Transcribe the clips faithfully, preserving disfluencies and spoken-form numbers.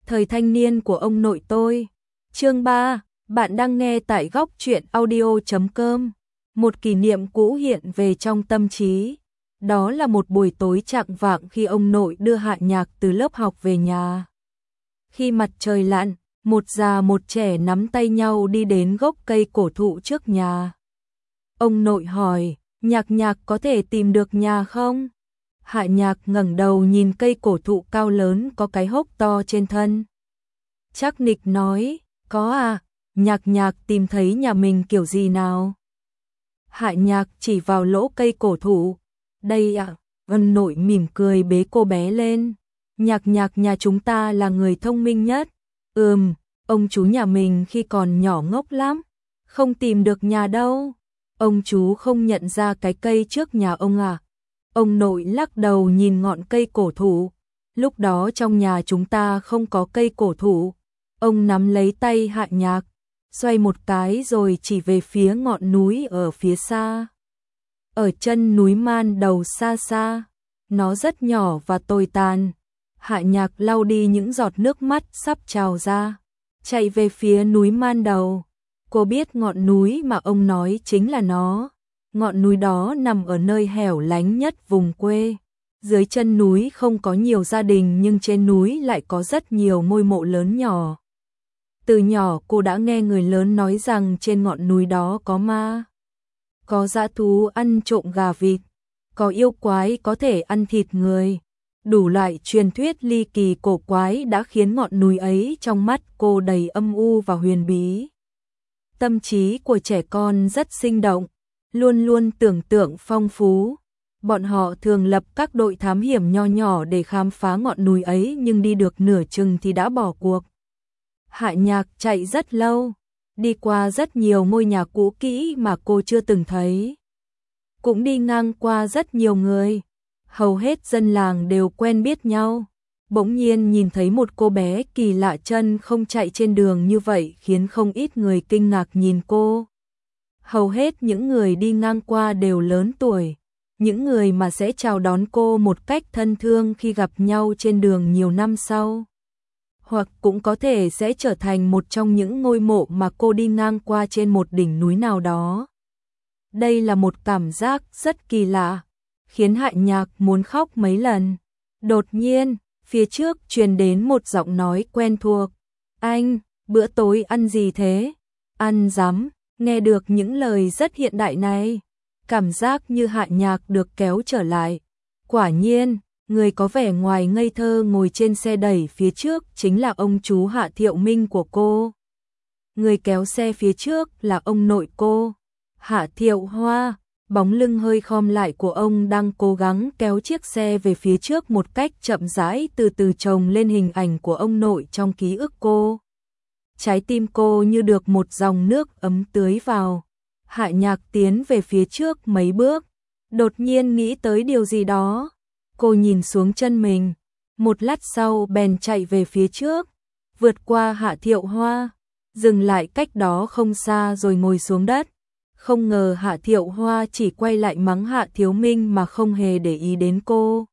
Thời thanh niên của ông nội tôi. Chương ba, bạn đang nghe tại góc truyện audio chấm com. Một kỷ niệm cũ hiện về trong tâm trí. Đó là một buổi tối chạng vạng khi ông nội đưa Hạ Nhạc từ lớp học về nhà. Khi mặt trời lặn, một già một trẻ nắm tay nhau đi đến gốc cây cổ thụ trước nhà. Ông nội hỏi, Nhạc Nhạc có thể tìm được nhà không? Hạ Nhạc ngẩng đầu nhìn cây cổ thụ cao lớn có cái hốc to trên thân. Trác Nịch nói, có à, Nhạc Nhạc tìm thấy nhà mình kiểu gì nào? Hạ Nhạc chỉ vào lỗ cây cổ thụ. Đây ạ, à, ông nội mỉm cười bế cô bé lên. Nhạc Nhạc nhà chúng ta là người thông minh nhất. Ừm, ông chú nhà mình khi còn nhỏ ngốc lắm, không tìm được nhà đâu. Ông chú không nhận ra cái cây trước nhà ông à? Ông nội lắc đầu nhìn ngọn cây cổ thụ. Lúc đó trong nhà chúng ta không có cây cổ thụ. Ông nắm lấy tay Hạ Nhạc, xoay một cái rồi chỉ về phía ngọn núi ở phía xa. Ở chân núi man đầu xa xa, nó rất nhỏ và tồi tàn. Hạ Nhạc lau đi những giọt nước mắt sắp trào ra, chạy về phía núi man đầu. Cô biết ngọn núi mà ông nói chính là nó. Ngọn núi đó nằm ở nơi hẻo lánh nhất vùng quê. Dưới chân núi không có nhiều gia đình nhưng trên núi lại có rất nhiều ngôi mộ lớn nhỏ. Từ nhỏ cô đã nghe người lớn nói rằng trên ngọn núi đó có ma. Có dã thú ăn trộm gà vịt. Có yêu quái có thể ăn thịt người. Đủ loại truyền thuyết ly kỳ cổ quái đã khiến ngọn núi ấy trong mắt cô đầy âm u và huyền bí. Tâm trí của trẻ con rất sinh động, luôn luôn tưởng tượng phong phú. Bọn họ thường lập các đội thám hiểm nho nhỏ để khám phá ngọn núi ấy nhưng đi được nửa chừng thì đã bỏ cuộc. Hạ Nhạc chạy rất lâu, đi qua rất nhiều ngôi nhà cũ kỹ mà cô chưa từng thấy. Cũng đi ngang qua rất nhiều người, hầu hết dân làng đều quen biết nhau. Bỗng nhiên nhìn thấy một cô bé kỳ lạ chân không chạy trên đường như vậy khiến không ít người kinh ngạc nhìn cô. Hầu hết những người đi ngang qua đều lớn tuổi, những người mà sẽ chào đón cô một cách thân thương khi gặp nhau trên đường nhiều năm sau. Hoặc cũng có thể sẽ trở thành một trong những ngôi mộ mà cô đi ngang qua trên một đỉnh núi nào đó. Đây là một cảm giác rất kỳ lạ, khiến Hạ Nhạc muốn khóc mấy lần. Đột nhiên, phía trước truyền đến một giọng nói quen thuộc. Anh, bữa tối ăn gì thế? Ăn dắm. Nghe được những lời rất hiện đại này, cảm giác như Hạ Nhạc được kéo trở lại. Quả nhiên, người có vẻ ngoài ngây thơ ngồi trên xe đẩy phía trước chính là ông chú Hạ Thiệu Minh của cô. Người kéo xe phía trước là ông nội cô, Hạ Thiệu Hoa. Bóng lưng hơi khom lại của ông đang cố gắng kéo chiếc xe về phía trước một cách chậm rãi, từ từ chồng lên hình ảnh của ông nội trong ký ức cô. Trái tim cô như được một dòng nước ấm tưới vào. Hạ Nhạc tiến về phía trước mấy bước, đột nhiên nghĩ tới điều gì đó. Cô nhìn xuống chân mình, một lát sau bèn chạy về phía trước, vượt qua Hạ Thiệu Hoa, dừng lại cách đó không xa rồi ngồi xuống đất. Không ngờ Hạ Thiệu Hoa chỉ quay lại mắng Hạ Thiếu Minh mà không hề để ý đến cô.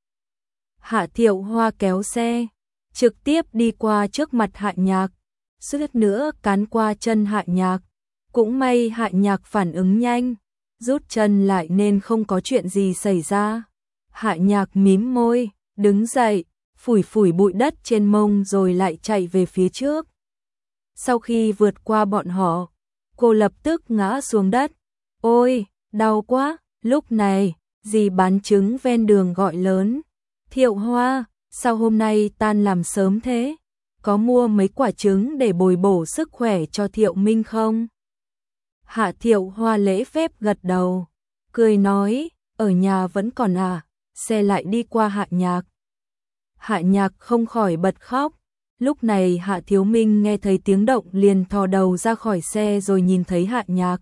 Hạ Thiệu Hoa kéo xe, trực tiếp đi qua trước mặt Hạ Nhạc, suýt nữa cán qua chân Hạ Nhạc. Cũng may Hạ Nhạc phản ứng nhanh, rút chân lại nên không có chuyện gì xảy ra. Hạ Nhạc mím môi, đứng dậy, phủi phủi bụi đất trên mông rồi lại chạy về phía trước. Sau khi vượt qua bọn họ, cô lập tức ngã xuống đất. Ôi, đau quá. Lúc này, dì bán trứng ven đường gọi lớn. Thiệu Hoa, sao hôm nay tan làm sớm thế? Có mua mấy quả trứng để bồi bổ sức khỏe cho Thiệu Minh không? Hạ Thiệu Hoa lễ phép gật đầu, cười nói, ở nhà vẫn còn à. Xe lại đi qua Hạ Nhạc. Hạ Nhạc không khỏi bật khóc. Lúc này Hạ Thiếu Minh nghe thấy tiếng động liền thò đầu ra khỏi xe rồi nhìn thấy Hạ Nhạc.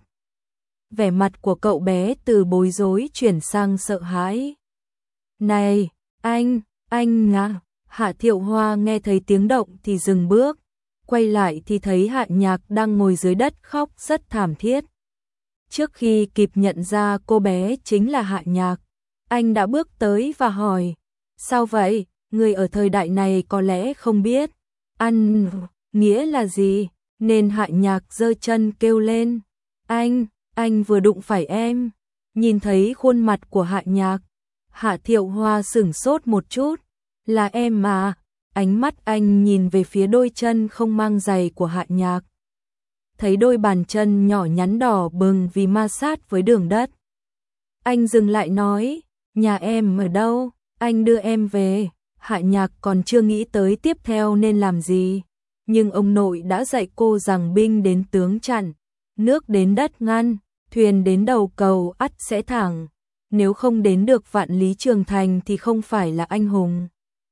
Vẻ mặt của cậu bé từ bối rối chuyển sang sợ hãi. Này, anh, anh ngã. Hạ Thiệu Hoa nghe thấy tiếng động thì dừng bước, quay lại thì thấy Hạ Nhạc đang ngồi dưới đất khóc rất thảm thiết. Trước khi kịp nhận ra cô bé chính là Hạ Nhạc, anh đã bước tới và hỏi, sao vậy, người ở thời đại này có lẽ không biết, Ăn, nghĩa là gì? Nên Hạ Nhạc giơ chân kêu lên. Anh, anh vừa đụng phải em. Nhìn thấy khuôn mặt của Hạ Nhạc, Hạ Thiệu Hoa sửng sốt một chút. Là em mà. Ánh mắt anh nhìn về phía đôi chân không mang giày của Hạ Nhạc. Thấy đôi bàn chân nhỏ nhắn đỏ bừng vì ma sát với đường đất. Anh dừng lại nói, nhà em ở đâu? Anh đưa em về. Hạ Nhạc còn chưa nghĩ tới tiếp theo nên làm gì. Nhưng ông nội đã dạy cô rằng binh đến tướng chặn, nước đến đất ngăn, thuyền đến đầu cầu ắt sẽ thẳng. Nếu không đến được vạn lý trường thành thì không phải là anh hùng.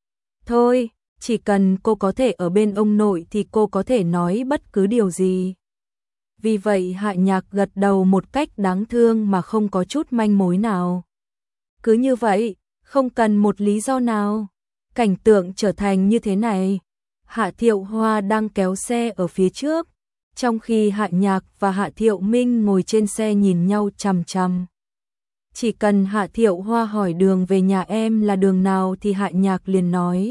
Thôi, chỉ cần cô có thể ở bên ông nội thì cô có thể nói bất cứ điều gì. Vì vậy Hạ Nhạc gật đầu một cách đáng thương mà không có chút manh mối nào. Cứ như vậy, không cần một lý do nào. Cảnh tượng trở thành như thế này. Hạ Thiệu Hoa đang kéo xe ở phía trước, trong khi Hạ Nhạc và Hạ Thiệu Minh ngồi trên xe nhìn nhau chằm chằm. Chỉ cần Hạ Thiệu Hoa hỏi đường về nhà em là đường nào thì Hạ Nhạc liền nói.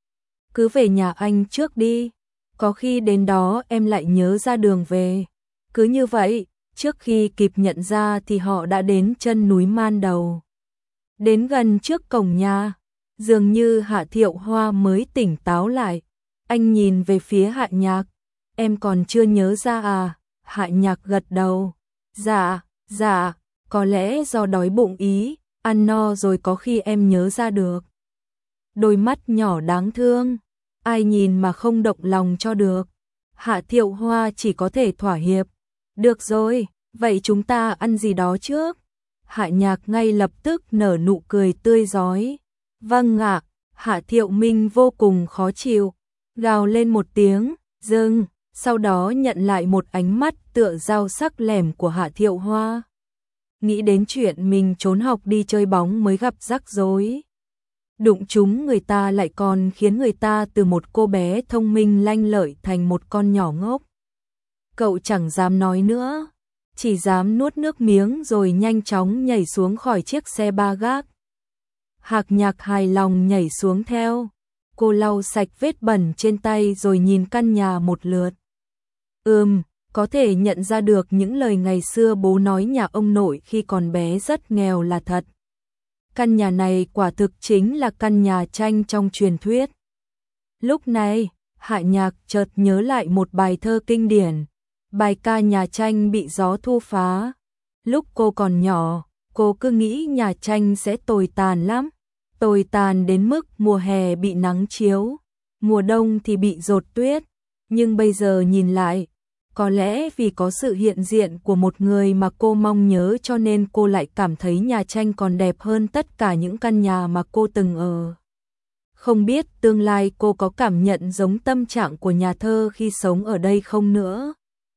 Cứ về nhà anh trước đi, có khi đến đó em lại nhớ ra đường về. Cứ như vậy, trước khi kịp nhận ra thì họ đã đến chân núi Man Đầu. Đến gần trước cổng nhà, dường như Hạ Thiệu Hoa mới tỉnh táo lại. Anh nhìn về phía Hạ Nhạc. Em còn chưa nhớ ra à? Hạ Nhạc gật đầu. Dạ, dạ, có lẽ do đói bụng ý, ăn no rồi có khi em nhớ ra được. Đôi mắt nhỏ đáng thương, ai nhìn mà không động lòng cho được. Hạ Thiệu Hoa chỉ có thể thỏa hiệp. Được rồi, vậy chúng ta ăn gì đó trước. Hạ Nhạc ngay lập tức nở nụ cười tươi rói. Vâng ạ. Hạ Thiệu Minh vô cùng khó chịu, gào lên một tiếng, dừng, sau đó nhận lại một ánh mắt tựa dao sắc lẻm của Hạ Thiệu Hoa. Nghĩ đến chuyện mình trốn học đi chơi bóng mới gặp rắc rối. Đụng chúng người ta lại còn khiến người ta từ một cô bé thông minh lanh lợi thành một con nhỏ ngốc. Cậu chẳng dám nói nữa, chỉ dám nuốt nước miếng rồi nhanh chóng nhảy xuống khỏi chiếc xe ba gác. Hạ Nhạc hài lòng nhảy xuống theo. Cô lau sạch vết bẩn trên tay rồi nhìn căn nhà một lượt. Ừm, có thể nhận ra được những lời ngày xưa bố nói nhà ông nội khi còn bé rất nghèo là thật. Căn nhà này quả thực chính là căn nhà tranh trong truyền thuyết. Lúc này, Hạ Nhạc chợt nhớ lại một bài thơ kinh điển, bài ca nhà tranh bị gió thu phá. Lúc cô còn nhỏ, cô cứ nghĩ nhà tranh sẽ tồi tàn lắm. Tồi tàn đến mức mùa hè bị nắng chiếu, mùa đông thì bị dột tuyết. Nhưng bây giờ nhìn lại, có lẽ vì có sự hiện diện của một người mà cô mong nhớ cho nên cô lại cảm thấy nhà tranh còn đẹp hơn tất cả những căn nhà mà cô từng ở. Không biết tương lai cô có cảm nhận giống tâm trạng của nhà thơ khi sống ở đây không nữa.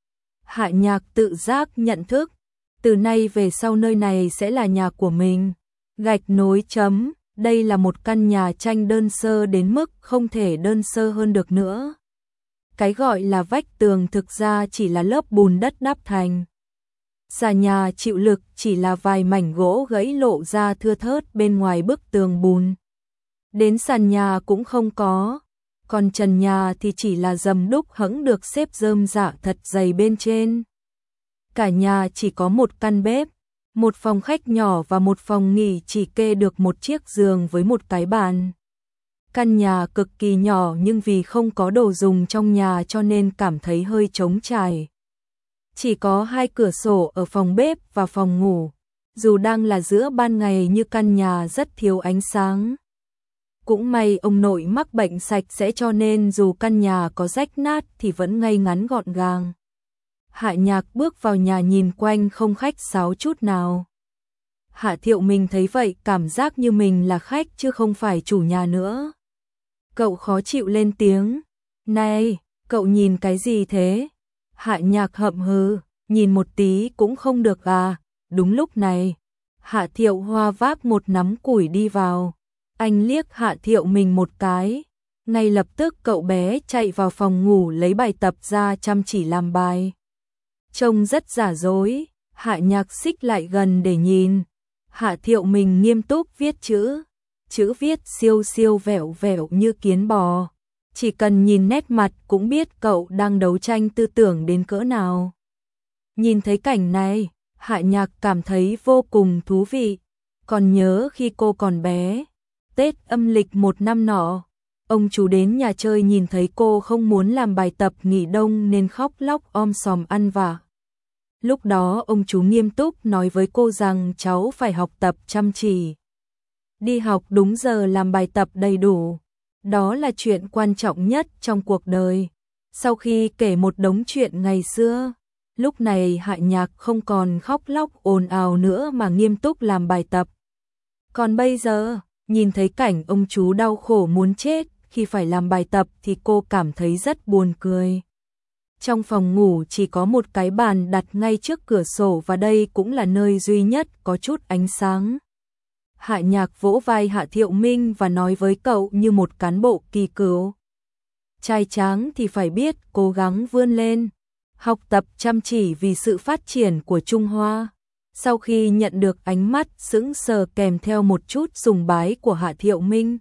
Hạ Nhạc tự giác nhận thức, từ nay về sau nơi này sẽ là nhà của mình. Gạch nối chấm. Đây là một căn nhà tranh đơn sơ đến mức không thể đơn sơ hơn được nữa. Cái gọi là vách tường thực ra chỉ là lớp bùn đất đắp thành. Xà nhà chịu lực chỉ là vài mảnh gỗ gãy lộ ra thưa thớt bên ngoài bức tường bùn. Đến sàn nhà cũng không có, còn trần nhà thì chỉ là dầm đúc hẫng được xếp rơm rạ thật dày bên trên. Cả nhà chỉ có một căn bếp, một phòng khách nhỏ và một phòng nghỉ chỉ kê được một chiếc giường với một cái bàn. Căn nhà cực kỳ nhỏ nhưng vì không có đồ dùng trong nhà cho nên cảm thấy hơi trống trải. Chỉ có hai cửa sổ ở phòng bếp và phòng ngủ, dù đang là giữa ban ngày nhưng căn nhà rất thiếu ánh sáng. Cũng may ông nội mắc bệnh sạch sẽ cho nên dù căn nhà có rách nát thì vẫn ngay ngắn gọn gàng. Hạ Nhạc bước vào nhà nhìn quanh không khách sáo chút nào. Hạ Thiệu Minh thấy vậy cảm giác như mình là khách chứ không phải chủ nhà nữa. Cậu khó chịu lên tiếng. Này, cậu nhìn cái gì thế? Hạ Nhạc hậm hừ, nhìn một tí cũng không được à? Đúng lúc này, Hạ Thiệu Hoa vác một nắm củi đi vào. Anh liếc Hạ Thiệu Minh một cái. Ngay lập tức cậu bé chạy vào phòng ngủ lấy bài tập ra chăm chỉ làm bài. Trông rất giả dối, Hạ Nhạc xích lại gần để nhìn. Hạ Thiệu Minh nghiêm túc viết chữ. Chữ viết siêu siêu vẹo vẹo như kiến bò. chỉ cần nhìn nét mặt cũng biết cậu đang đấu tranh tư tưởng đến cỡ nào. Nhìn thấy cảnh này, Hạ Nhạc cảm thấy vô cùng thú vị. Còn nhớ khi cô còn bé, Tết âm lịch một năm nọ, ông chú đến nhà chơi nhìn thấy cô không muốn làm bài tập nghỉ đông nên khóc lóc om sòm ăn vạ. Lúc đó ông chú nghiêm túc nói với cô rằng cháu phải học tập chăm chỉ. Đi học đúng giờ, làm bài tập đầy đủ. Đó là chuyện quan trọng nhất trong cuộc đời. Sau khi kể một đống chuyện ngày xưa, lúc này Hạ Nhạc không còn khóc lóc ồn ào nữa mà nghiêm túc làm bài tập. Còn bây giờ, nhìn thấy cảnh ông chú đau khổ muốn chết khi phải làm bài tập thì cô cảm thấy rất buồn cười. Trong phòng ngủ chỉ có một cái bàn đặt ngay trước cửa sổ và đây cũng là nơi duy nhất có chút ánh sáng. Hạ Nhạc vỗ vai Hạ Thiệu Minh và nói với cậu như một cán bộ kỳ cựu. Trai tráng thì phải biết cố gắng vươn lên, học tập chăm chỉ vì sự phát triển của Trung Hoa. Sau khi nhận được ánh mắt sững sờ kèm theo một chút sùng bái của Hạ Thiệu Minh,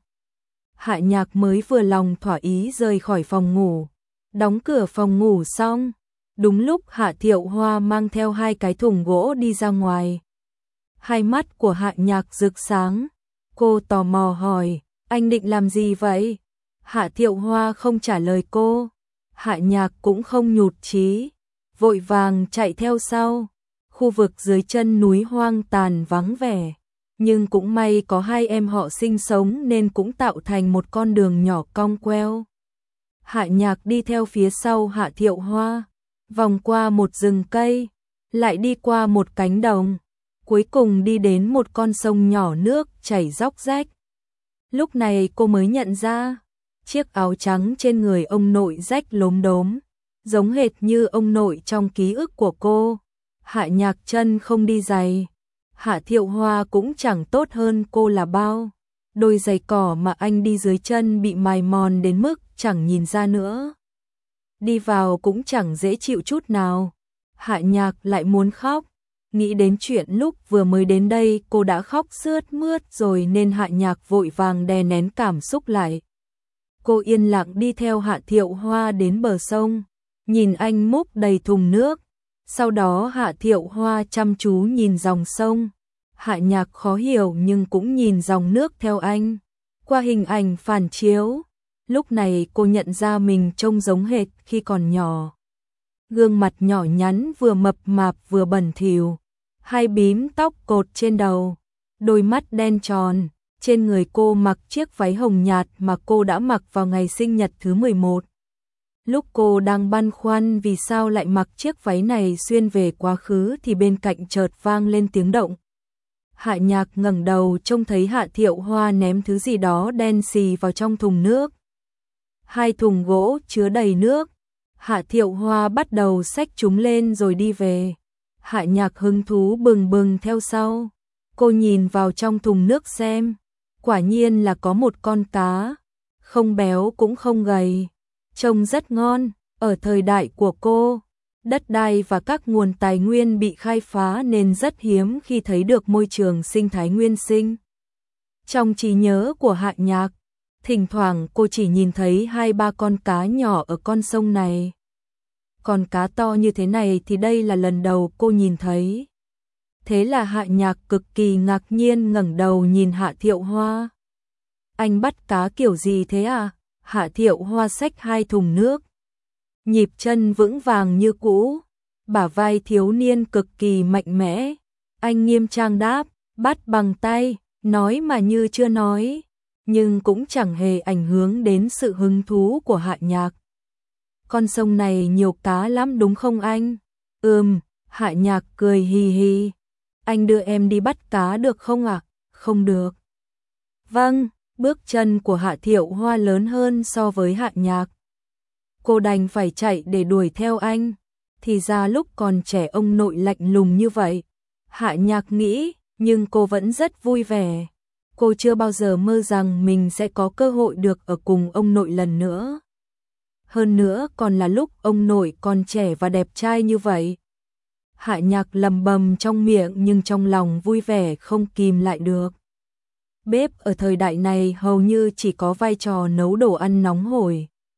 Hạ Nhạc mới vừa lòng thỏa ý rời khỏi phòng ngủ. Đóng cửa phòng ngủ xong, đúng lúc Hạ Thiệu Hoa mang theo hai cái thùng gỗ đi ra ngoài. Hai mắt của Hạ Nhạc rực sáng, cô tò mò hỏi, anh định làm gì vậy? Hạ Thiệu Hoa không trả lời cô, Hạ Nhạc cũng không nhụt chí, vội vàng chạy theo sau. Khu vực dưới chân núi hoang tàn vắng vẻ, nhưng cũng may có hai em họ sinh sống nên cũng tạo thành một con đường nhỏ cong queo. Hạ Nhạc đi theo phía sau Hạ Thiệu Hoa, vòng qua một rừng cây, lại đi qua một cánh đồng, cuối cùng đi đến một con sông nhỏ nước chảy róc rách. Lúc này cô mới nhận ra, chiếc áo trắng trên người ông nội rách lốm đốm, giống hệt như ông nội trong ký ức của cô. Hạ Nhạc chân không đi giày, Hạ Thiệu Hoa cũng chẳng tốt hơn cô là bao. Đôi giày cỏ mà anh đi dưới chân bị mài mòn đến mức chẳng nhìn ra nữa. Đi vào cũng chẳng dễ chịu chút nào. Hạ Nhạc lại muốn khóc. Nghĩ đến chuyện lúc vừa mới đến đây cô đã khóc sướt mướt rồi nên Hạ Nhạc vội vàng đè nén cảm xúc lại. Cô yên lặng đi theo Hạ Thiệu Hoa đến bờ sông, nhìn anh múc đầy thùng nước. Sau đó Hạ Thiệu Hoa chăm chú nhìn dòng sông. Hạ Nhạc khó hiểu nhưng cũng nhìn dòng nước theo anh. Qua hình ảnh phản chiếu, lúc này cô nhận ra mình trông giống hệt khi còn nhỏ. Gương mặt nhỏ nhắn vừa mập mạp vừa bẩn thỉu, hai bím tóc cột trên đầu, đôi mắt đen tròn. Trên người cô mặc chiếc váy hồng nhạt mà cô đã mặc vào ngày sinh nhật thứ mười một. Lúc cô đang băn khoăn vì sao lại mặc chiếc váy này xuyên về quá khứ thì bên cạnh chợt vang lên tiếng động. Hạ Nhạc ngẩng đầu trông thấy Hạ Thiệu Hoa ném thứ gì đó đen xì vào trong thùng nước. Hai thùng gỗ chứa đầy nước. Hạ Thiệu Hoa bắt đầu xách chúng lên rồi đi về. Hạ Nhạc hứng thú bừng bừng theo sau. Cô nhìn vào trong thùng nước xem. Quả nhiên là có một con cá. Không béo cũng không gầy. Trông rất ngon. Ở thời đại của cô, đất đai và các nguồn tài nguyên bị khai phá nên rất hiếm khi thấy được môi trường sinh thái nguyên sinh. Trong trí nhớ của Hạ Nhạc, thỉnh thoảng cô chỉ nhìn thấy hai ba con cá nhỏ ở con sông này. Còn cá to như thế này thì đây là lần đầu cô nhìn thấy. Thế là Hạ Nhạc cực kỳ ngạc nhiên ngẩng đầu nhìn Hạ Thiệu Hoa. Anh bắt cá kiểu gì thế à? Hạ Thiệu Hoa xách hai thùng nước. Nhịp chân vững vàng như cũ, bả vai thiếu niên cực kỳ mạnh mẽ. Anh nghiêm trang đáp, bắt bằng tay, nói mà như chưa nói, nhưng cũng chẳng hề ảnh hưởng đến sự hứng thú của Hạ Nhạc. Con sông này nhiều cá lắm đúng không anh? Ừm, Hạ Nhạc cười hì hì. Anh đưa em đi bắt cá được không ạ? À? Không được. Vâng, bước chân của Hạ Thiệu Hoa lớn hơn so với Hạ Nhạc. Cô đành phải chạy để đuổi theo anh. Thì ra lúc còn trẻ ông nội lạnh lùng như vậy. Hạ Nhạc nghĩ, nhưng cô vẫn rất vui vẻ. Cô chưa bao giờ mơ rằng mình sẽ có cơ hội được ở cùng ông nội lần nữa. Hơn nữa còn là lúc ông nội còn trẻ và đẹp trai như vậy. Hạ Nhạc lầm bầm trong miệng nhưng trong lòng vui vẻ không kìm lại được. Bếp ở thời đại này hầu như chỉ có vai trò nấu đồ ăn nóng hổi.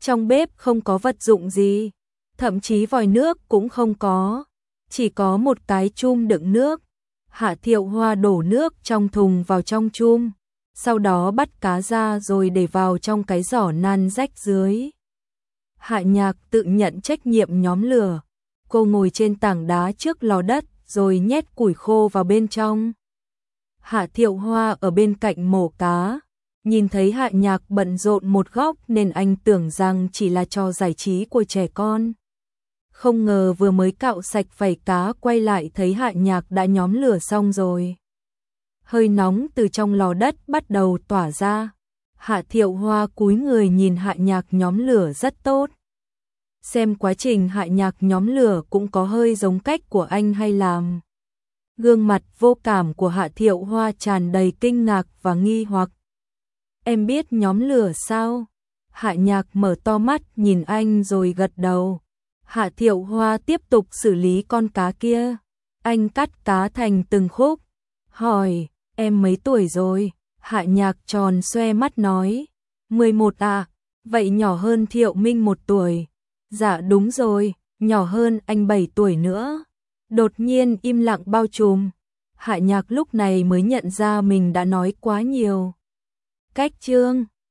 Trong bếp không có vật dụng gì, thậm chí vòi nước cũng không có, chỉ có một cái chum đựng nước. Hạ Thiệu Hoa đổ nước trong thùng vào trong chum, sau đó bắt cá ra rồi để vào trong cái giỏ nan rách dưới. Hạ Nhạc tự nhận trách nhiệm nhóm lửa. Cô ngồi trên tảng đá trước lò đất rồi nhét củi khô vào bên trong. Hạ Thiệu Hoa ở bên cạnh mổ cá, nhìn thấy Hạ Nhạc bận rộn một góc nên anh tưởng rằng chỉ là trò giải trí của trẻ con. Không ngờ vừa mới cạo sạch vảy cá quay lại thấy Hạ Nhạc đã nhóm lửa xong rồi. Hơi nóng từ trong lò đất bắt đầu tỏa ra. Hạ Thiệu Hoa cúi người nhìn Hạ Nhạc nhóm lửa rất tốt. Xem quá trình Hạ Nhạc nhóm lửa cũng có hơi giống cách của anh hay làm. Gương mặt vô cảm của Hạ Thiệu Hoa tràn đầy kinh ngạc và nghi hoặc. Em biết nhóm lửa sao? Hạ Nhạc mở to mắt nhìn anh rồi gật đầu. Hạ Thiệu Hoa tiếp tục xử lý con cá kia. Anh cắt cá thành từng khúc. Hỏi, em mấy tuổi rồi? Hạ Nhạc tròn xoe mắt nói. mười một à, vậy nhỏ hơn Thiệu Minh một tuổi. Dạ đúng rồi, nhỏ hơn anh bảy tuổi nữa. Đột nhiên im lặng bao trùm. Hạ Nhạc lúc này mới nhận ra mình đã nói quá nhiều. Cách chương